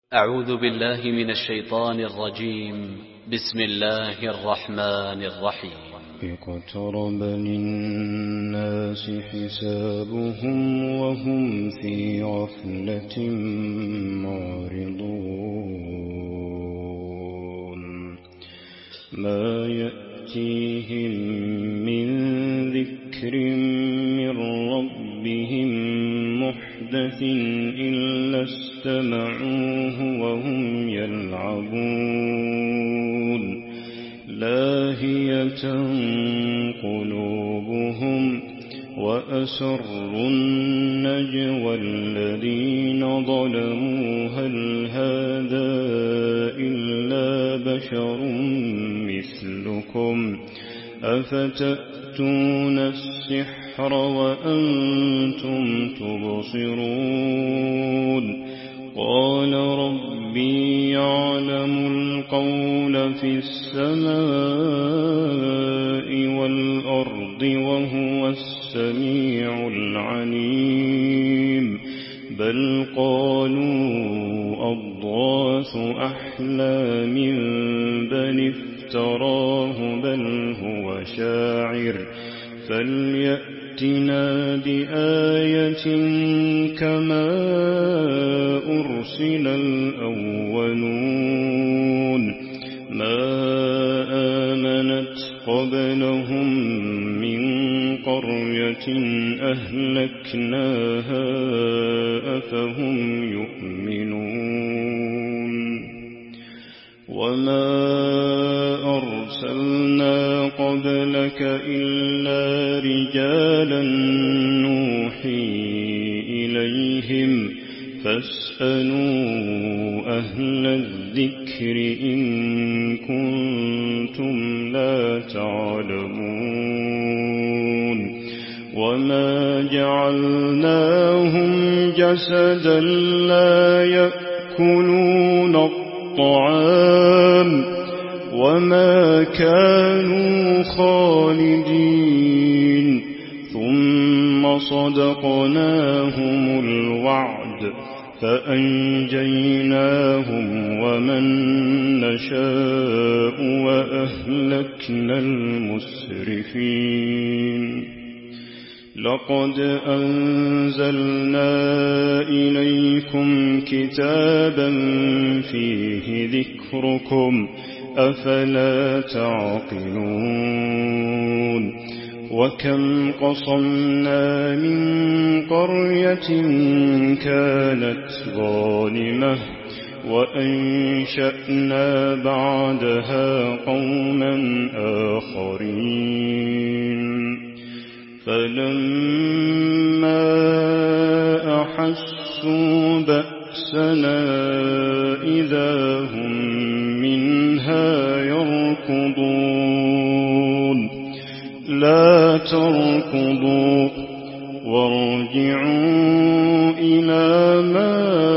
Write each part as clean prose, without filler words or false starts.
أعوذ بالله من الشيطان الرجيم. بسم الله الرحمن الرحيم. اقترب للناس حسابهم وهم في غفلة معرضون ما يأتيهم من ذكر من ربهم محدث إلا استمعوه وهم يلعبون لاهية قلوبهم وأسروا النجوى الذين ظلموا هل هذا إلا بشر مثلكم أفتأتون السحر وأنتم تبصرون قال ربي يعلم القول في السماء والأرض وهو السميع العليم بل قالوا أضغاث أحلام بل افتراه بل هو شاعر فليأتنا بآية كما أرسل الأولون ما آمنت قبلهم من قرية أهلكناها أفهم يؤمنون وما أرسلنا قبلك إلا رجالا نوحي إليهم فاسألوا أهل الذكر إن كنتم لا تعلمون وما جعلناهم جسدا لا يأكلون الطعام وما كانوا خالدين ثم صدقناهم الوعد فأنجيناهم ومن نشاء وأهلكنا المسرفين لقد أنزلنا إليكم كتابا فيه ذكركم أفلا تعقلون وكم قصمنا من قرية كانت ظالمة وأنشأنا بعدها قوما آخرين فلما أحسوا بأسنا إذا هم منها يركضون لا تركضوا وارجعوا إلى ما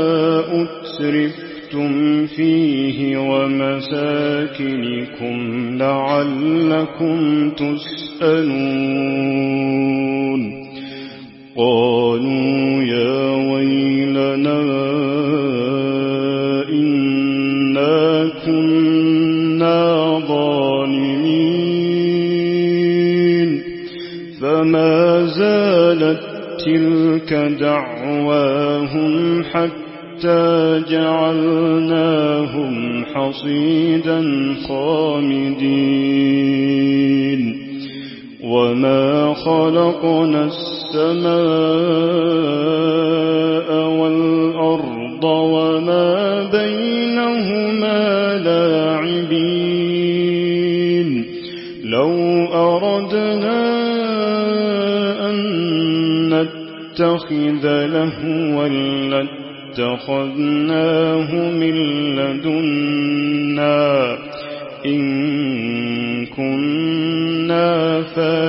أترفتم فيه ومساكنكم لعلكم تسألون قالوا يا ويلنا إنا كنا ظالمين فما زالت تلك دعواهم حتى جعلناهم حصيدا خامدين وما خلقنا السماء والأرض وما بينهما لاعبين لو أردنا أن نتخذ لهوا لاتخذناه من لدنا إن كنا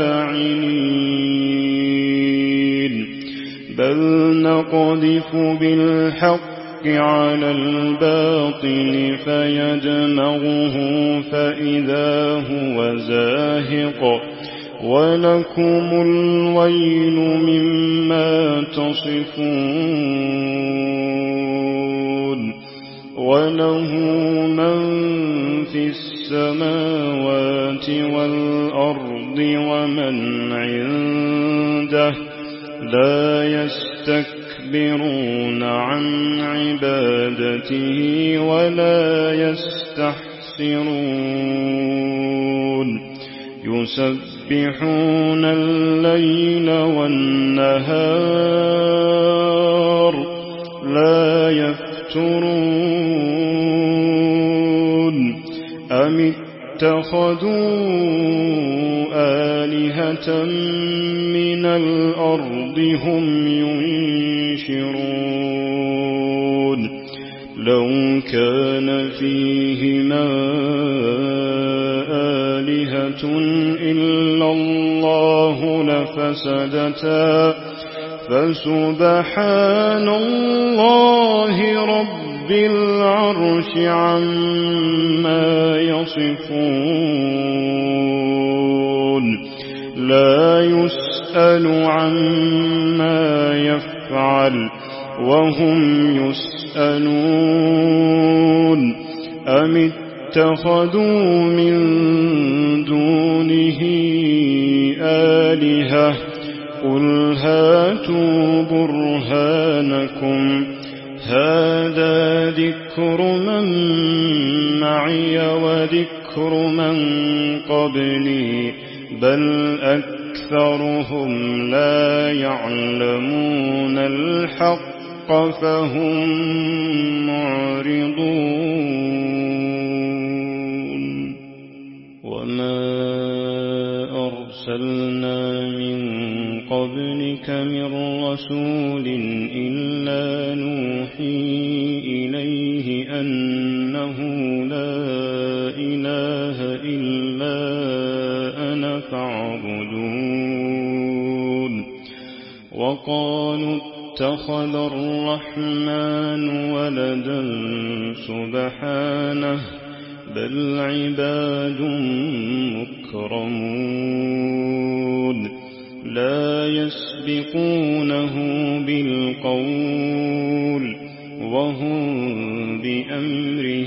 فاعلين بل نقذف بالحق على الباطل فيدمغه فإذا هو زاهق ولكم الويل مما تصفون وله من في السماوات والأرض ومن عنده لا يستكبرون عن عبادته ولا يستحسرون يسبحون الليل والنهار لا يفترون أم اتخذوا آلهة من الأرض هم ينشرون لو كان فيهما آلهة إلا الله لفسدتا فسبحان الله رب العرش عما يصفون لا يسأل عما يفعل وهم يسألون أم اتخذوا من دونه آلهة قل هاتوا برهانكم هذا ذكر من معي وذكر من قبلي بل أكثرهم لا يعلمون الحق فهم معرضون وما أرسلنا من قبلك من رسول إلا نوحي إليه أنه لا إله إلا أنا فاعبدون وقالوا اتخذ الرحمن ولدا سبحانه بل عباد مكرمون لا يسبقونه بالقول وهم بأمره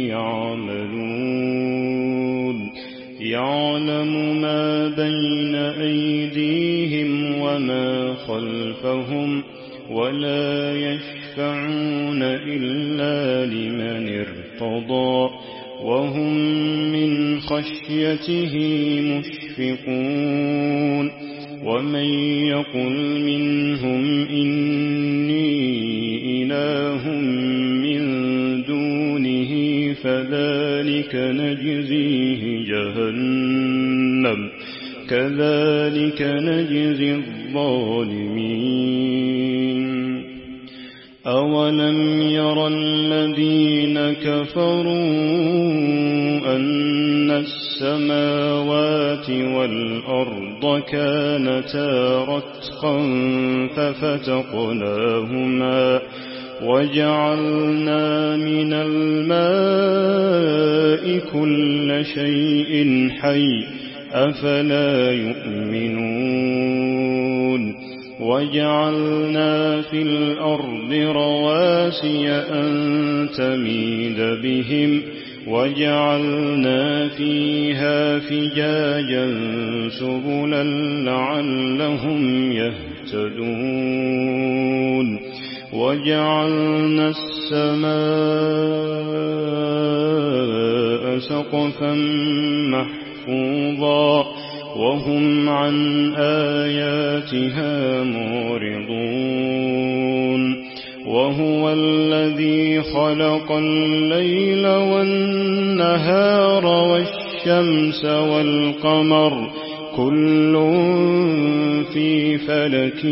يعملون يعلم ما بين أيديهم وما خلفهم ولا يشفعون إلا لمن ارتضى وهم من خشيته مشفقون ومن يقل منهم إني إله من دونه فذلك نجزيه جهنم كذلك نجزي الظالمين أولم يرى الذين كفروا أن السماوات والأرض كانتا رتقا ففتقناهما وجعلنا من الماء كل شيء حي أفلا يؤمنون وجعلنا في الأرض رواسي أن تميد بهم وجعلنا فيها فجاجا سبلا لعلهم يهتدون وجعلنا السماء سقفا محفوظا وهم عن آياتها معرضون وهو الذي خلق الليل والنهار والشمس والقمر كل في فلك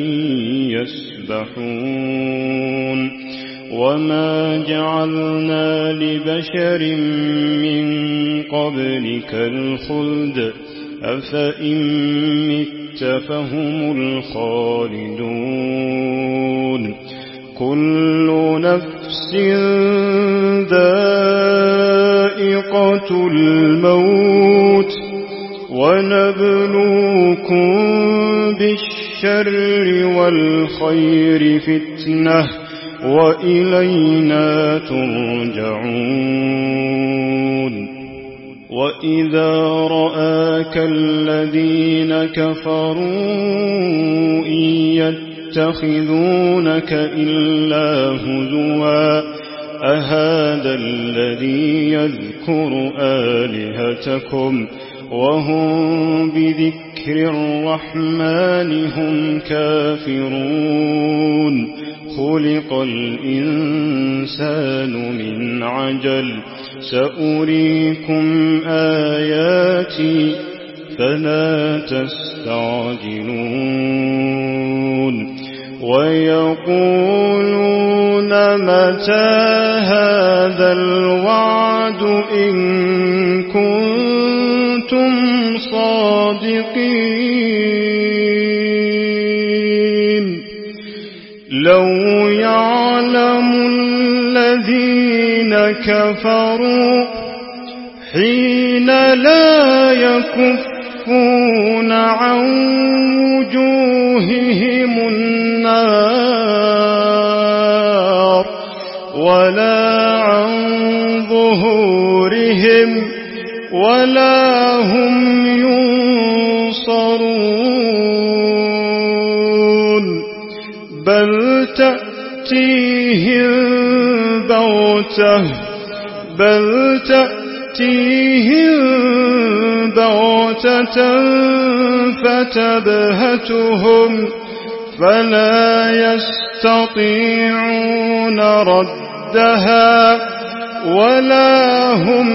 يسبحون وما جعلنا لبشر من قبلك الخلد أفإن مت فهم الخالدون كل نفس ذائقة الموت ونبلوكم بالشر والخير فتنة وإلينا ترجعون وإذا رآك الذين كفروا إن يتخذونك إلا هزوا أهذا الذي يذكر آلهتكم وهم بذكر الرحمن هم كافرون خلق الإنسان من عجل سأريكم آياتي فلا تستعجلون ويقولون متى هذا الوعد إن كنتم صادقين لو يعلم الذين كفروا حين لا يكفون عن وجوههم النار ولا عن ظهورهم ولا هم ينصرون بل تأتيهم بغتة فتبهتهم فلا يستطيعون ردها ولا هم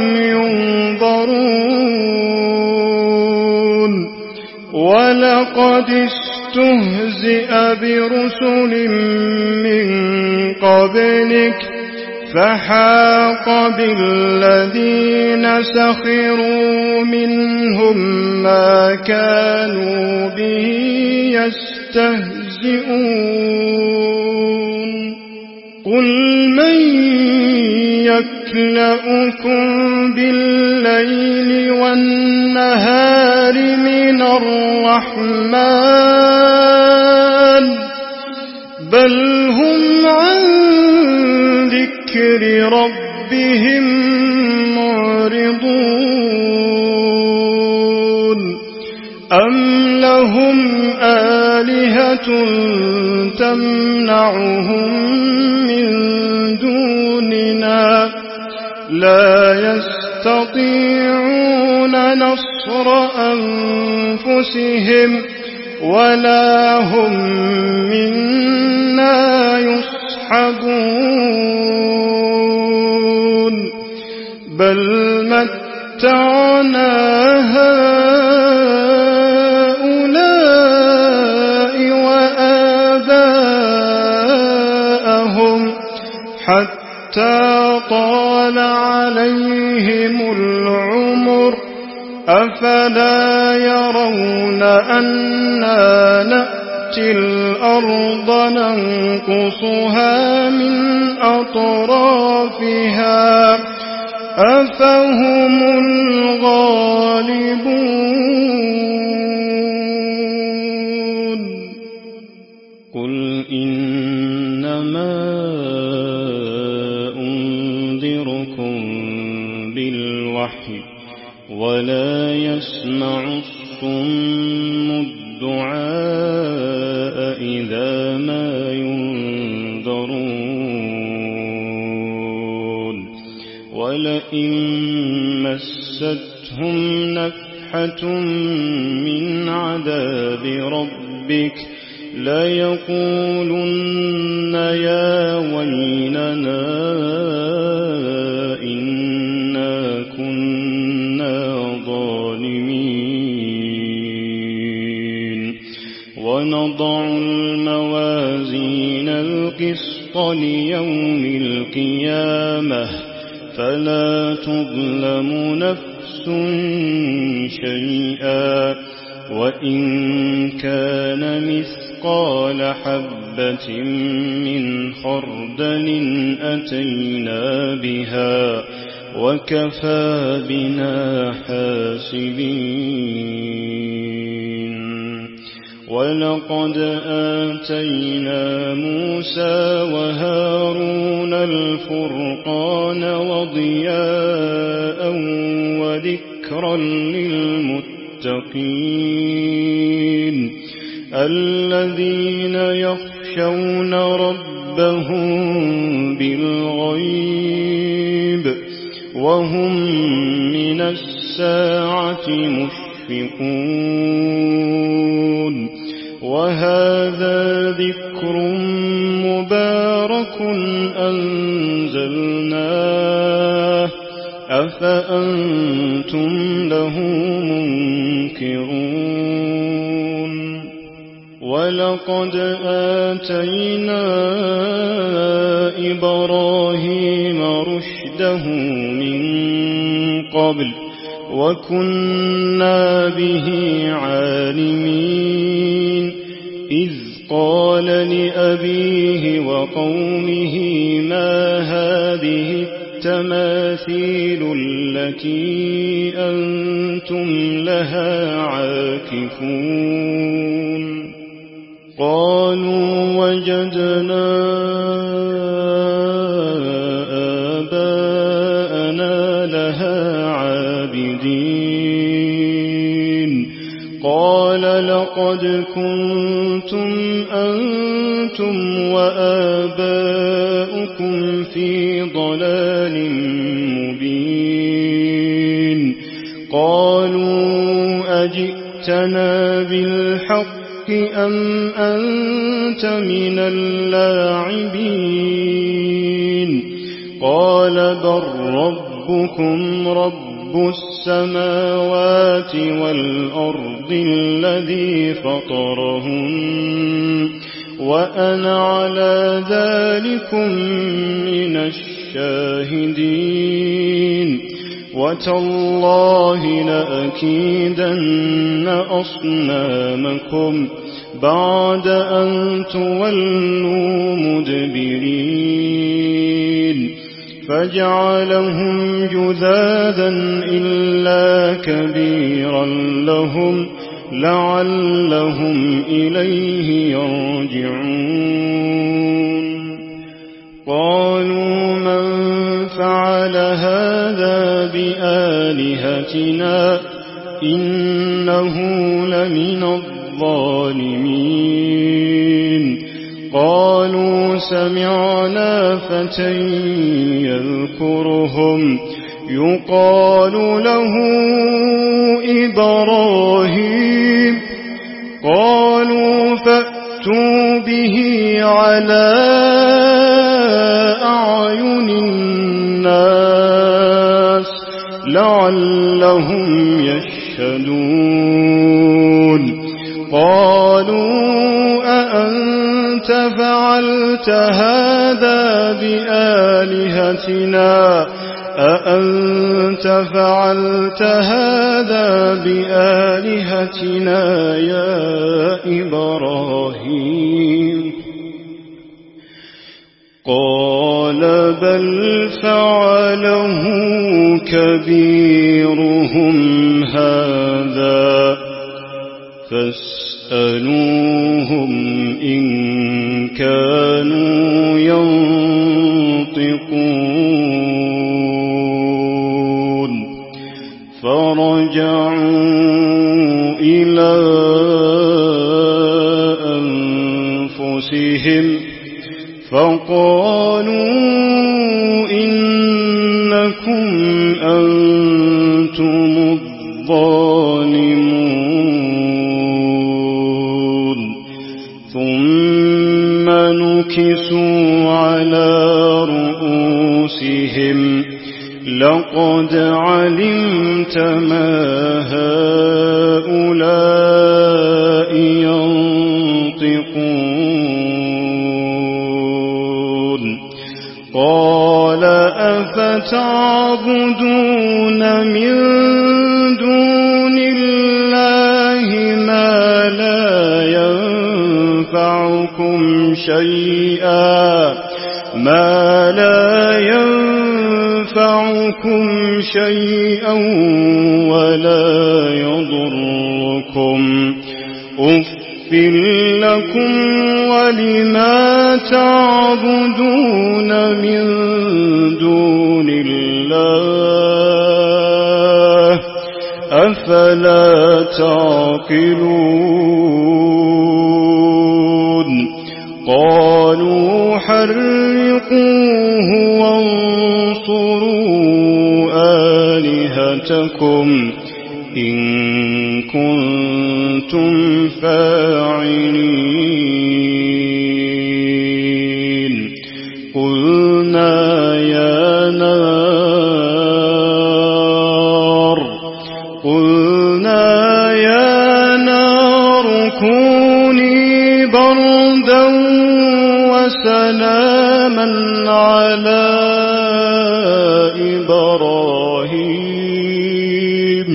ينظرون ولقد استهزئ برسل من قبلك فحاق بالذين سخروا منهم ما كانوا به يستهزئون قل من يكلؤكم بالليل والنهار من الرحمن بل هم عن ذكر ربهم معرضون أم لهم آلهة تمنعهم من دوننا لا يستطيعون نصر أنفسهم ولا هم منا يصحبون بل متعنا هؤلاء وآباءهم حتى طال عليهم العمر أفلا يرون أنا نأتي الأرض ننقصها من أطرافها أفهم الغالبون قل إنما أنذركم بالوحي ولا يسمع الصم الدعاء إذا ما ينذرون ولئن مستهم نفحة من عذاب ربك ليقولن يا ويلنا إنا كنا ظالمين ونضع الموازين القسط ليوم القيامة فلا تظلم نفس شيئا وإن كان مثقال حبة من خردل أتينا بها وكفى بنا حاسبين ولقد آتينا موسى وهارون الفرقان وضياء وذكرا للمتقين الذين يخشون ربهم بالغيب وهم من الساعة مشفقون وهذا ذكر مبارك أنزلناه أفأنتم له منكرون ولقد آتينا إبراهيم رشده من قبل وكنا به عالمين إذ قال لأبيه وقومه ما هذه التماثيل التي أنتم لها عاكفون قالوا وجدنا آباءنا لها عابدين قال لقد كنتم أنتم وآباؤكم في ضلال مبين قالوا أجئتنا بالحق أم أنت من اللاعبين قال بل ربكم رب السماوات والأرض الذي فطرهن وأنا على ذلكم من الشاهدين وتالله لأكيدن أصنامكم بعد أن تولوا مدبرين فجعلهم جذاذا إلا كبيرا لهم لعلهم إليه يرجعون قالوا من فعل هذا بآلهتنا إنه لمن الظالمين قالوا سمعنا فتى يذكرهم يقال له إبراهيم قالوا فأتوا به على أعين الناس لعلهم يشهدون قالوا أأنت فعلت هذا بآلهتنا أأنت فعلت هذا بآلهتنا يا إبراهيم قال بل فعله كبيرهم هذا فاسألوهم إن كانوا ينطقون فرجعوا إلى أنفسهم فقالوا إنكم أنتم الظالمون ثم نكسوا على رؤوسهم لقد علمت ما هؤلاء ينطقون قال أفتعبدون من دون الله ما لا ينفعكم شيئا ولا يضركم أف يغفر لكم ولما تعبدون من دون الله أفلا تعقلون قالوا حرقوه وانصروا آلهتكم إن كنتم فاعلين قلنا يا نار كوني بردا وسلاما على إبراهيم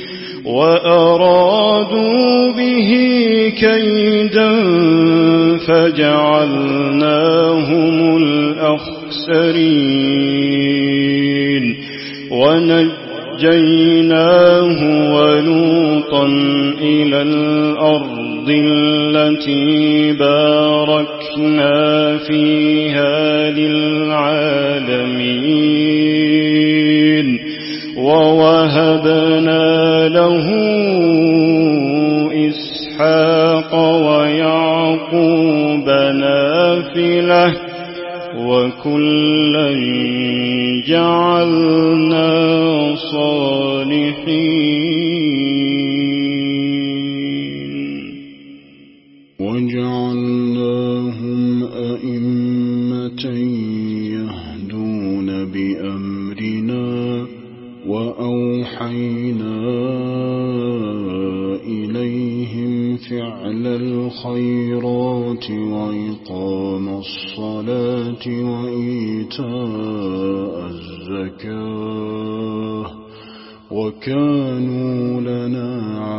وأرادوا به كيدا فجعلناهم الأخسرين ونجيناه ولوطا إلى الأرض التي باركنا فيها للعالمين ووهبنا له إسحاق ويعقوب نافلة وكلا جعلنا صالحين وجعلناهم أئمة يهدون بأمرنا وأوحينا إليهم فعل الخيرات وإقام الصلاة وإيتاء الزكاة وكانوا لنا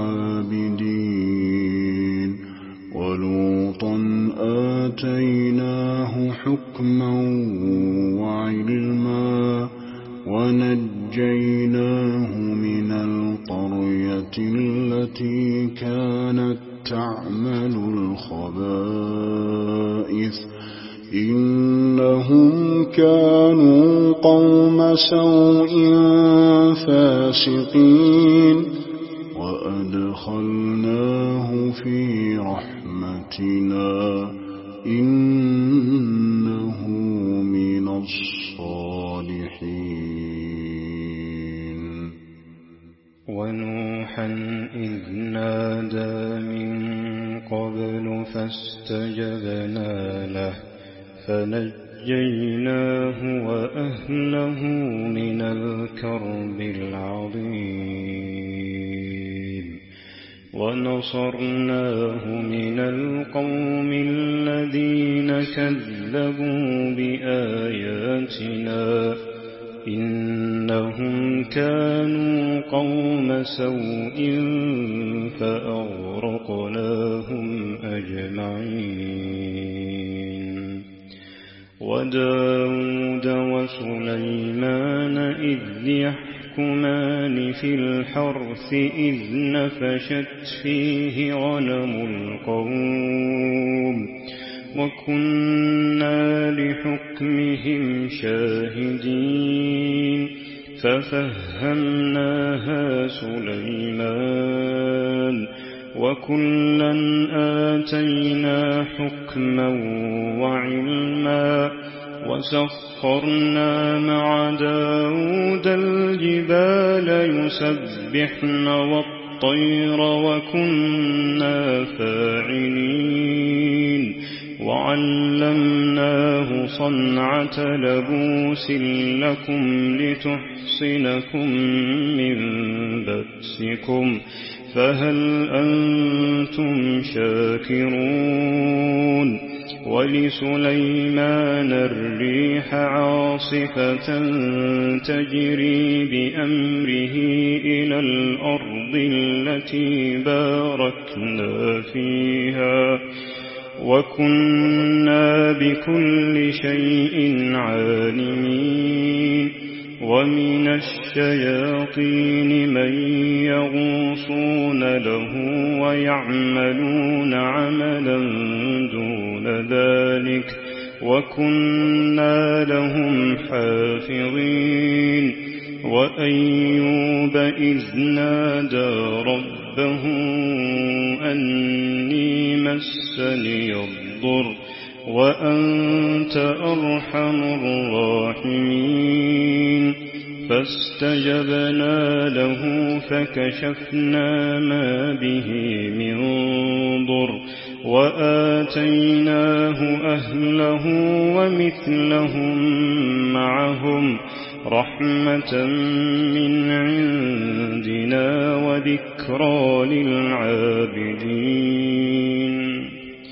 عابدين ولوطا آتيناه حكما وعلما ونجيناه من القرية التي كانت تعمل الخبائث إنهم كانوا قوم سوء فاسقين وأدخلناه في رحمتنا إنه من الصالحين ونوحا إذ نادى من قبل فاستجبنا له فنجيناه وأهله من الكرب العظيم ونصرناه من القوم الذين كذبوا بآياتنا إنهم كانوا قوم سوء فأغرقناهم أجمعين وداود وسليمان إذ يحكمان في الحرث إذ نفشت فيه غنم القوم وكنا لحكمهم شاهدين ففهمناها سليمان وكلا آتينا حكما وعلما وسخرنا مع داود الجبال يسبحن والطير وكنا فاعلين وعلمناه صنعة لبوس لكم لتحصنكم من بأسكم فهل أنتم شاكرون ولسليمان الريح عاصفة تجري بأمره إلى الأرض التي باركنا فيها وكنا بكل شيء عالمين ومن الشياطين من يغوصون له ويعملون عملا دون ذلك وكنا لهم حافظين وأيوب إذ نادى ربه أني مسني الضر وأنت أرحم الراحمين فاستجبنا له فكشفنا ما به من ضر وآتيناه أهله ومثلهم معهم رحمة من عندنا وذكرى للعابدين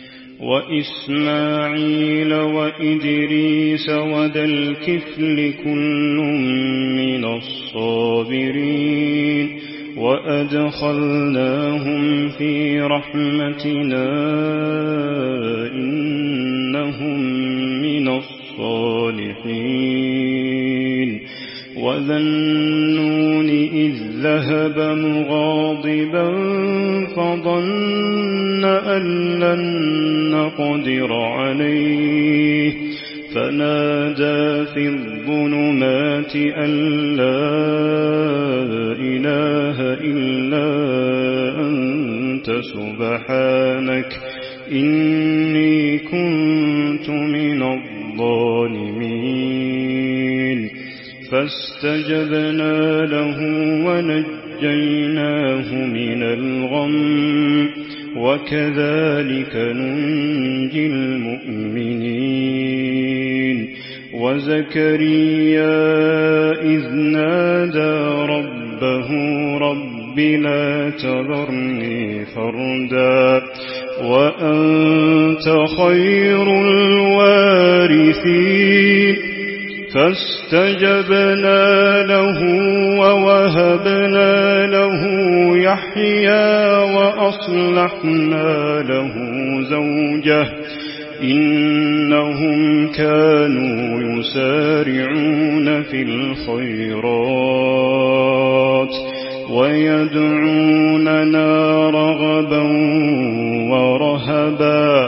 وإسماعيل وإدريس وذا الكفل كل من الصابرين وأدخلناهم في رحمتنا إنهم من الصالحين وذا النون إذ ذهب مغاضبا فظن أن لن نقدر عليه فنادى في الظلمات أن لا إله إلا أنت سبحانك إني كنت من الظالمين فاستجبنا له ونجيناه من الغم وكذلك ننجي المؤمنين وزكريا إذ نادى ربه رب لا تذرني فردا وأنت خير الوارثين فاستجبنا له ووهبنا له يحيى وأصلحنا له زوجه إنهم كانوا يسارعون في الخيرات ويدعوننا رغبا ورهبا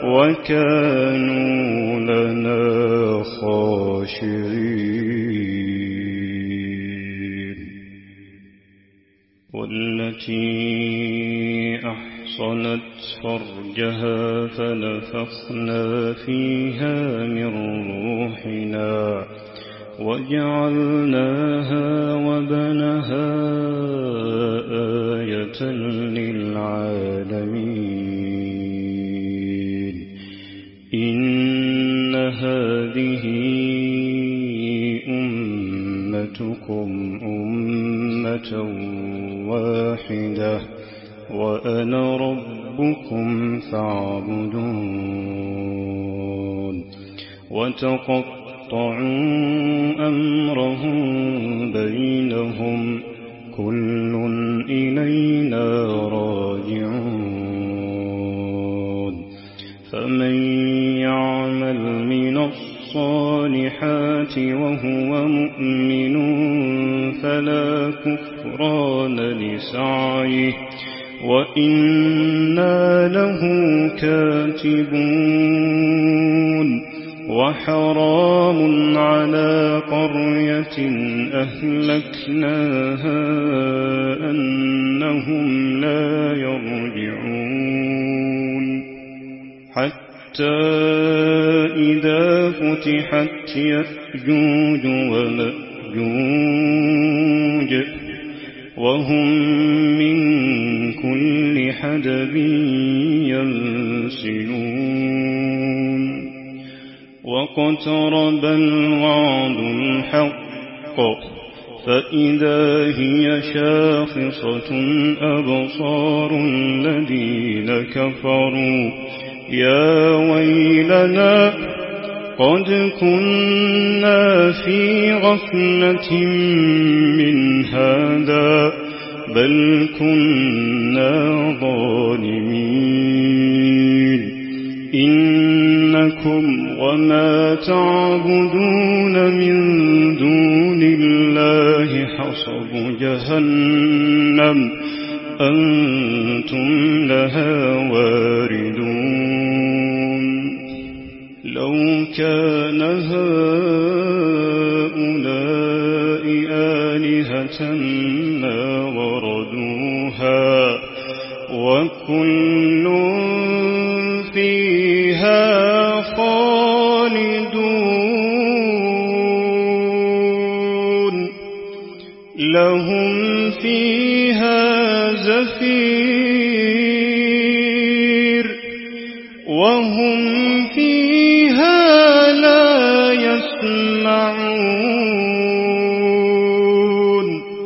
وكانوا لنا خاشعين والتي أحصنت فرجها فنفخنا فيها من روحنا وجعلناها وبنها آية للعالمين إن هذه أمتكم أمة واحدة وأنا ربكم فاعبدون وتقطعوا أمرهم بينهم كل إلينا راجعون فمن يعمل من الصالحات وهو مؤمن فلا كفران لسعيه وإنا له كاتبون وحرام على قرية أهلكناها أنهم لا يرجعون حتى إذا فتحت يأجوج ومأجوج وهم من كل حدب ينسلون واقترب الوعد الحق فإذا هي شاخصة أبصار الذين كفروا يا ويلنا قد كنا في غفلة من هذا بل كنا ظالمين إن إنكم وما تعبدون من دون الله حصب جهنم أنتم لها واردون لو كان هؤلاء آلهة ما وردوها وكل فيها خالدون لهم فيها زفير وهم فيها لا يسمعون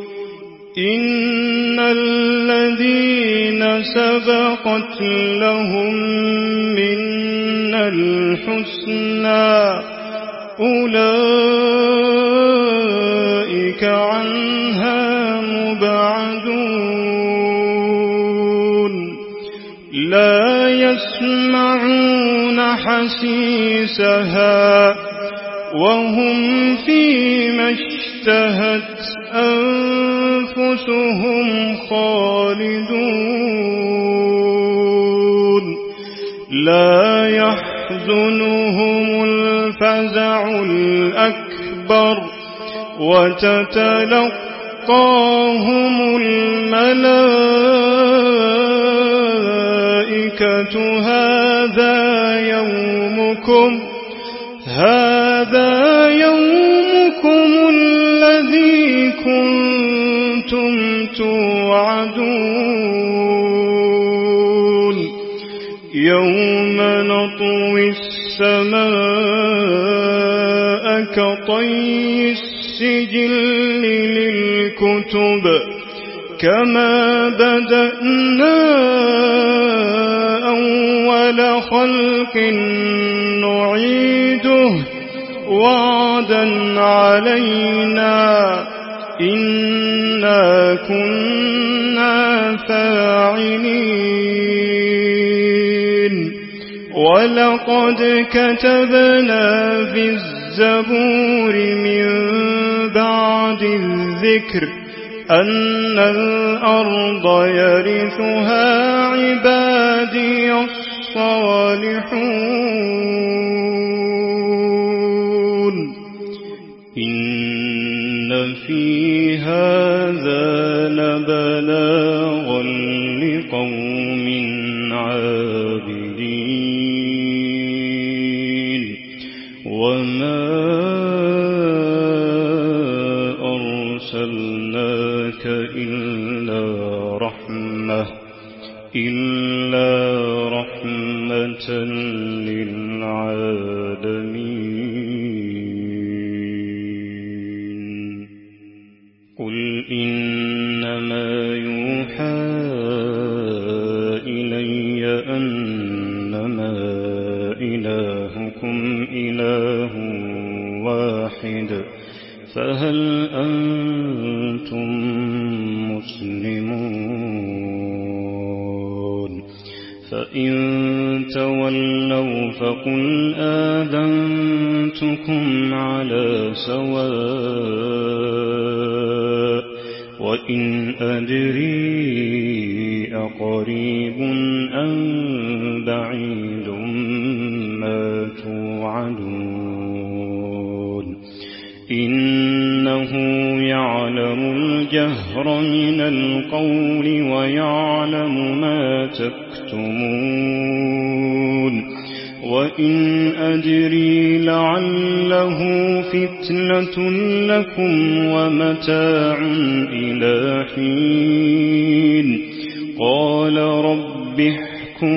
إن الذين سبقت لهم منا الحسنى أولئك عنها مبعدون لا يسمعون حسيسها وهم فيما اشتهت أنفسهم خالدون لا يحزنهم الفزع الأكبر وتتلقاهم الملائكة هذا يومكم الذي كنتم توعدون يوم نطوي السماء كطي السجل للكتب كما بدأنا أول خلق نعيده وعدا علينا إنا كنا فاعلين ولقد كتبنا في الزبور من بعد الذكر أن الأرض يرثها عبادي الصالحون إن في هذا لبلاغا لقوم عابدين وما أرسلناك إلا رحمة للعالمين قل إنما يوحى إلي أنما إلهكم إله واحد فهل أنتم مسلمون فإن تولوا فقل آذنتكم على سواء وإن أدري أقريب أم بعيد ما توعدون إنه يعلم الجهر من القول ويعلم ما تكتمون وإن أدري لعله فتنة لكم ومتاع إلى حين قال رب احكم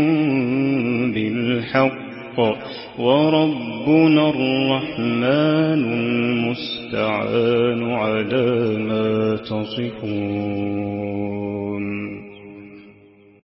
بالحق وربنا الرحمن المستعان على ما تصفون